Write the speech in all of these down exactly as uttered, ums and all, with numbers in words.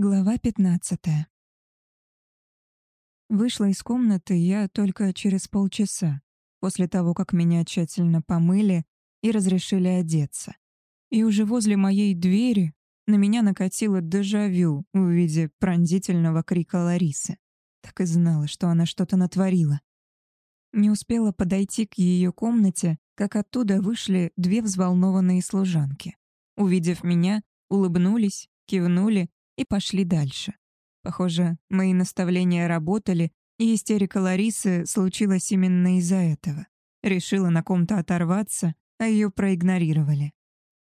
Глава пятнадцатая. Вышла из комнаты я только через полчаса, после того, как меня тщательно помыли и разрешили одеться. И уже возле моей двери на меня накатило дежавю в виде пронзительного крика Ларисы. Так и знала, что она что-то натворила. Не успела подойти к ее комнате, как оттуда вышли две взволнованные служанки. Увидев меня, улыбнулись, кивнули и пошли дальше. Похоже, мои наставления работали, и истерика Ларисы случилась именно из-за этого. Решила на ком-то оторваться, а ее проигнорировали.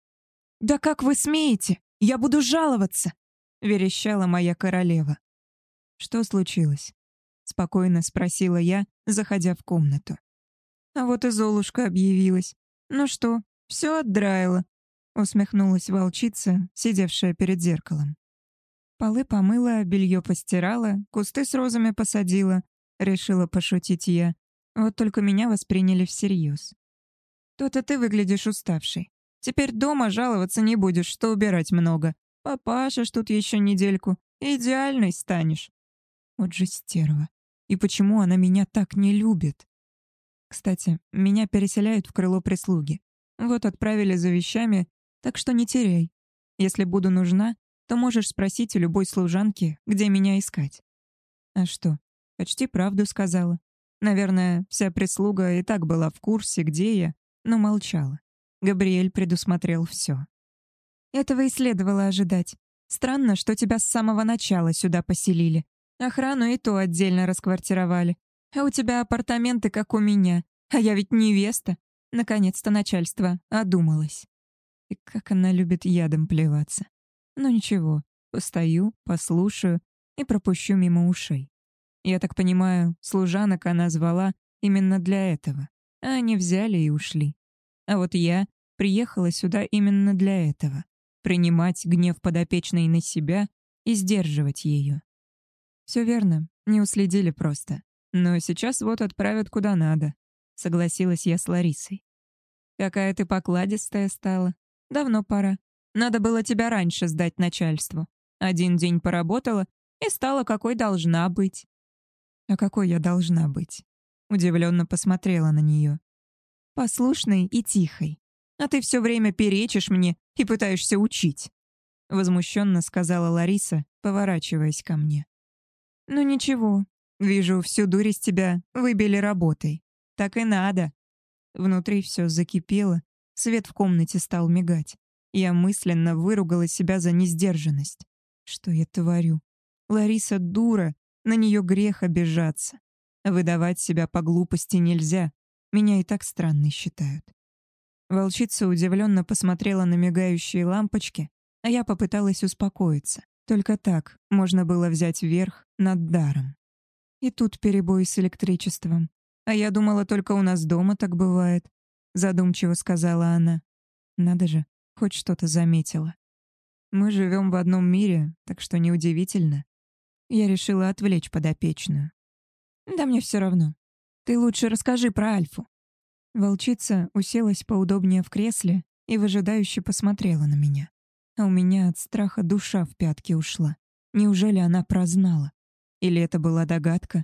«Да как вы смеете? Я буду жаловаться!» — верещала моя королева. «Что случилось?» — спокойно спросила я, заходя в комнату. А вот и Золушка объявилась. «Ну что, все отдраила?» — усмехнулась волчица, сидевшая перед зеркалом. Полы помыла, белье постирала, кусты с розами посадила, решила пошутить я. Вот только меня восприняли всерьез. То-то ты выглядишь уставшей. Теперь дома жаловаться не будешь, что убирать много. Попашешь тут еще недельку, идеальной станешь. Вот же стерва. И почему она меня так не любит? Кстати, меня переселяют в крыло прислуги. Вот отправили за вещами, так что не теряй. Если буду нужна, то можешь спросить у любой служанки, где меня искать. А что, почти правду сказала. Наверное, вся прислуга и так была в курсе, где я, но молчала. Габриэль предусмотрел все. Этого и следовало ожидать. Странно, что тебя с самого начала сюда поселили. Охрану и то отдельно расквартировали. А у тебя апартаменты, как у меня. А я ведь невеста. Наконец-то начальство одумалось. И как она любит ядом плеваться. Ну ничего, постою, послушаю и пропущу мимо ушей. Я так понимаю, служанок она звала именно для этого, а они взяли и ушли. А вот я приехала сюда именно для этого — принимать гнев подопечной на себя и сдерживать ее. Все верно, не уследили просто. Но сейчас вот отправят куда надо, согласилась я с Ларисой. Какая ты покладистая стала. Давно пора. Надо было тебя раньше сдать начальству. Один день поработала и стала какой должна быть. А какой я должна быть? Удивленно посмотрела на нее. Послушной и тихой. А ты все время перечишь мне и пытаешься учить. Возмущенно сказала Лариса, поворачиваясь ко мне. Ну ничего, вижу, всю дурь из тебя выбили работой. Так и надо. Внутри все закипело, свет в комнате стал мигать. Я мысленно выругала себя за несдержанность. Что я творю? Лариса дура, на нее грех обижаться. Выдавать себя по глупости нельзя. Меня и так странной считают. Волчица удивленно посмотрела на мигающие лампочки, а я попыталась успокоиться. Только так можно было взять верх над даром. И тут перебой с электричеством. А я думала, только у нас дома так бывает, задумчиво сказала она. Надо же. Хоть что-то заметила. Мы живем в одном мире, так что неудивительно. Я решила отвлечь подопечную. Да мне все равно. Ты лучше расскажи про Альфу. Волчица уселась поудобнее в кресле и выжидающе посмотрела на меня. А у меня от страха душа в пятки ушла. Неужели она прознала? Или это была догадка?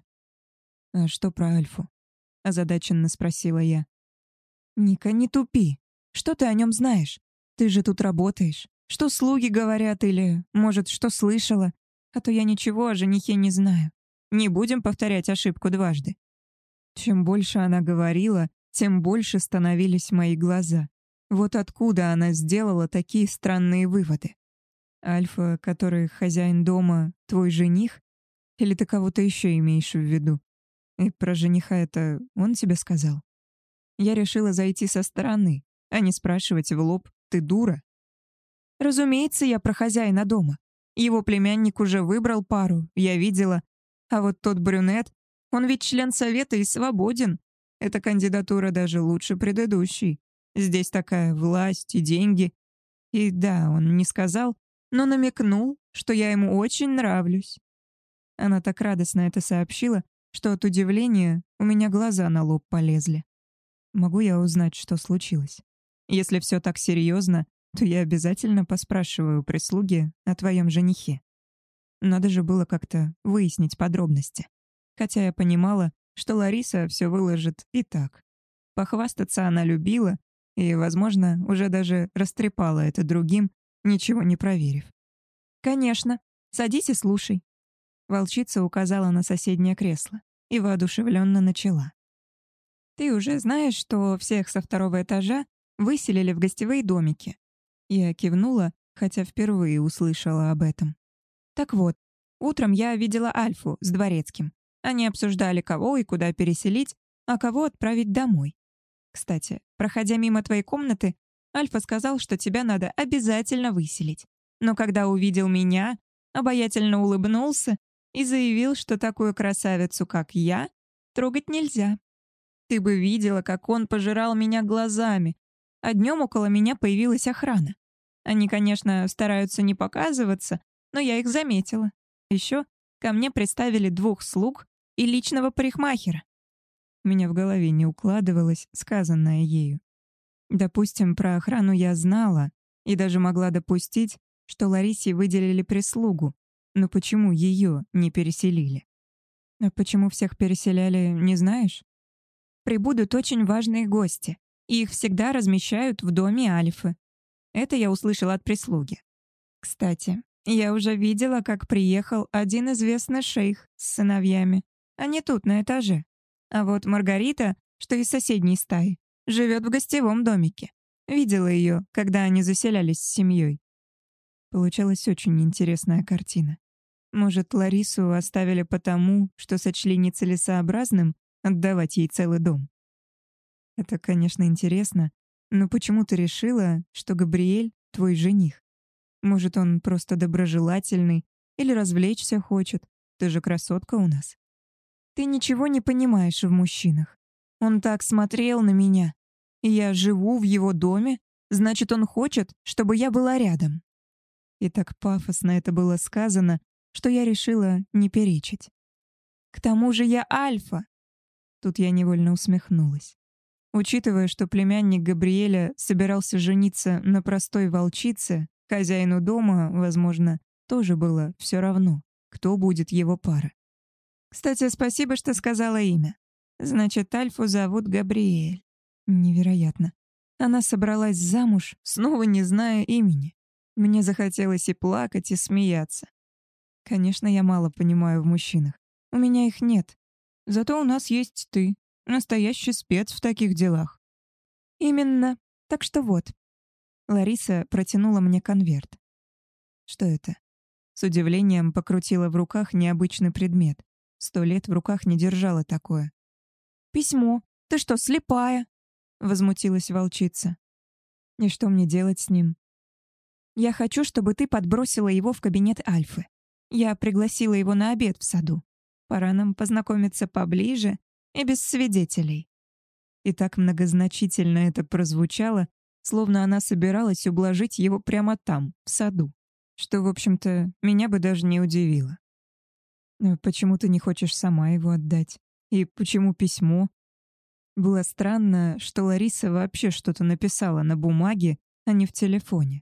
А что про Альфу? Озадаченно спросила я. Ника, не тупи. Что ты о нем знаешь? Ты же тут работаешь. Что слуги говорят или, может, что слышала? А то я ничего о женихе не знаю. Не будем повторять ошибку дважды. Чем больше она говорила, тем больше становились мои глаза. Вот откуда она сделала такие странные выводы. Альфа, который хозяин дома, твой жених? Или ты кого-то еще имеешь в виду? И про жениха это он тебе сказал? Я решила зайти со стороны, а не спрашивать в лоб: «Ты дура?» Разумеется, я про хозяина дома. Его племянник уже выбрал пару, я видела. А вот тот брюнет, он ведь член совета и свободен. Эта кандидатура даже лучше предыдущей. Здесь такая власть и деньги. И да, он не сказал, но намекнул, что я ему очень нравлюсь. Она так радостно это сообщила, что от удивления у меня глаза на лоб полезли. Могу я узнать, что случилось? Если все так серьезно, то я обязательно поспрашиваю у прислуги о твоем женихе. Надо же было как-то выяснить подробности. Хотя я понимала, что Лариса все выложит и так. Похвастаться она любила и, возможно, уже даже растрепала это другим, ничего не проверив. «Конечно. Садись и слушай». Волчица указала на соседнее кресло и воодушевленно начала. «Ты уже знаешь, что всех со второго этажа выселили в гостевые домики?» Я кивнула, хотя впервые услышала об этом. «Так вот, утром я видела Альфу с Дворецким. Они обсуждали, кого и куда переселить, а кого отправить домой. Кстати, проходя мимо твоей комнаты, Альфа сказал, что тебя надо обязательно выселить. Но когда увидел меня, обаятельно улыбнулся и заявил, что такую красавицу, как я, трогать нельзя. Ты бы видела, как он пожирал меня глазами. А днем около меня появилась охрана. Они, конечно, стараются не показываться, но я их заметила. Еще ко мне приставили двух слуг и личного парикмахера. У меня в голове не укладывалось сказанное ею. Допустим, про охрану я знала и даже могла допустить, что Ларисе выделили прислугу, но почему ее не переселили? А почему всех переселяли, не знаешь? Прибудут очень важные гости, и их всегда размещают в доме Альфы. Это я услышала от прислуги. Кстати, я уже видела, как приехал один известный шейх с сыновьями. Они тут, на этаже. А вот Маргарита, что из соседней стаи, живет в гостевом домике. Видела ее, когда они заселялись с семьей. Получалась очень интересная картина. Может, Ларису оставили потому, что сочли нецелесообразным отдавать ей целый дом? Это, конечно, интересно, но почему ты решила, что Габриэль — твой жених? Может, он просто доброжелательный или развлечься хочет? Ты же красотка у нас. Ты ничего не понимаешь в мужчинах. Он так смотрел на меня. И я живу в его доме, значит, он хочет, чтобы я была рядом. И так пафосно это было сказано, что я решила не перечить. К тому же я Альфа. Тут я невольно усмехнулась. Учитывая, что племянник Габриэля собирался жениться на простой волчице, хозяину дома, возможно, тоже было все равно, кто будет его пара. Кстати, спасибо, что сказала имя. Значит, Альфу зовут Габриэль. Невероятно. Она собралась замуж, снова не зная имени. Мне захотелось и плакать, и смеяться. Конечно, я мало понимаю в мужчинах. У меня их нет. Зато у нас есть ты, настоящий спец в таких делах. Именно. Так что вот. Лариса протянула мне конверт. Что это? С удивлением покрутила в руках необычный предмет. Сто лет в руках не держала такое. «Письмо. Ты что, слепая?» — возмутилась волчица. «И что мне делать с ним?» «Я хочу, чтобы ты подбросила его в кабинет Альфы. Я пригласила его на обед в саду. Пора нам познакомиться поближе и без свидетелей». И так многозначительно это прозвучало, словно она собиралась ублажить его прямо там, в саду, что, в общем-то, меня бы даже не удивило. «Но почему ты не хочешь сама его отдать? И почему письмо?» Было странно, что Лариса вообще что-то написала на бумаге, а не в телефоне.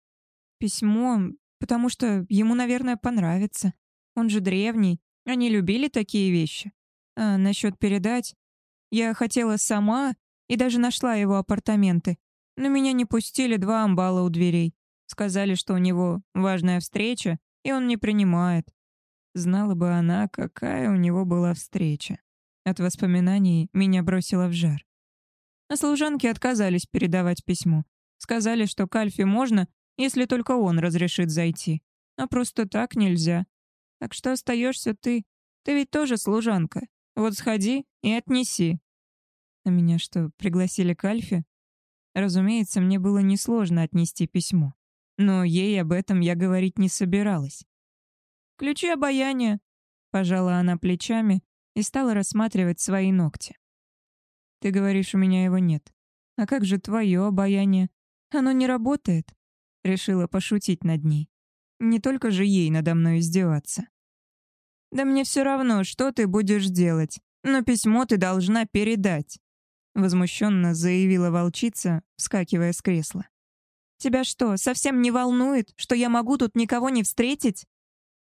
«Письмо, потому что ему, наверное, понравится. Он же древний, они любили такие вещи. А насчет передать? Я хотела сама и даже нашла его апартаменты, но меня не пустили два амбала у дверей. Сказали, что у него важная встреча, и он не принимает. Знала бы она, какая у него была встреча. От воспоминаний меня бросило в жар. А служанки отказались передавать письмо. Сказали, что к Альфе можно, если только он разрешит зайти. А просто так нельзя. Так что остаешься ты. Ты ведь тоже служанка. Вот сходи и отнеси. А меня что, пригласили к Альфе? Разумеется, мне было несложно отнести письмо. Но ей об этом я говорить не собиралась. «Ключи обаяния», — пожала она плечами и стала рассматривать свои ногти. «Ты говоришь, у меня его нет. А как же твое обаяние? Оно не работает?» Решила пошутить над ней. Не только же ей надо мной издеваться. «Да мне все равно, что ты будешь делать, но письмо ты должна передать», — возмущенно заявила волчица, вскакивая с кресла. «Тебя что, совсем не волнует, что я могу тут никого не встретить?»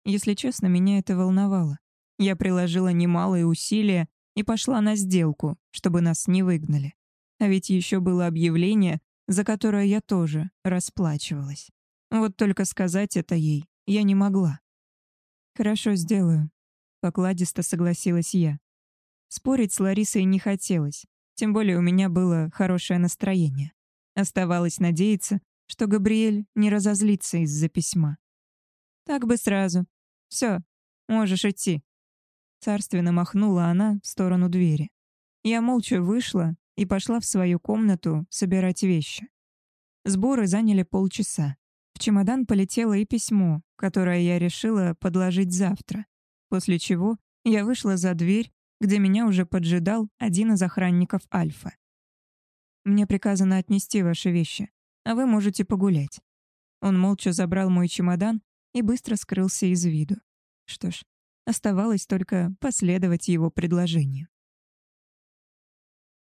Если честно, меня это волновало. Я приложила немалые усилия и пошла на сделку, чтобы нас не выгнали. А ведь еще было объявление, за которое я тоже расплачивалась. Вот только сказать это ей я не могла. «Хорошо, сделаю», — покладисто согласилась я. Спорить с Ларисой не хотелось, тем более у меня было хорошее настроение. Оставалось надеяться, что Габриэль не разозлится из-за письма. «Так бы сразу. Все, можешь идти». Царственно махнула она в сторону двери. Я молча вышла и пошла в свою комнату собирать вещи. Сборы заняли полчаса. В чемодан полетело и письмо, которое я решила подложить завтра, после чего я вышла за дверь, где меня уже поджидал один из охранников Альфа. «Мне приказано отнести ваши вещи, а вы можете погулять». Он молча забрал мой чемодан и быстро скрылся из виду. Что ж, оставалось только последовать его предложению.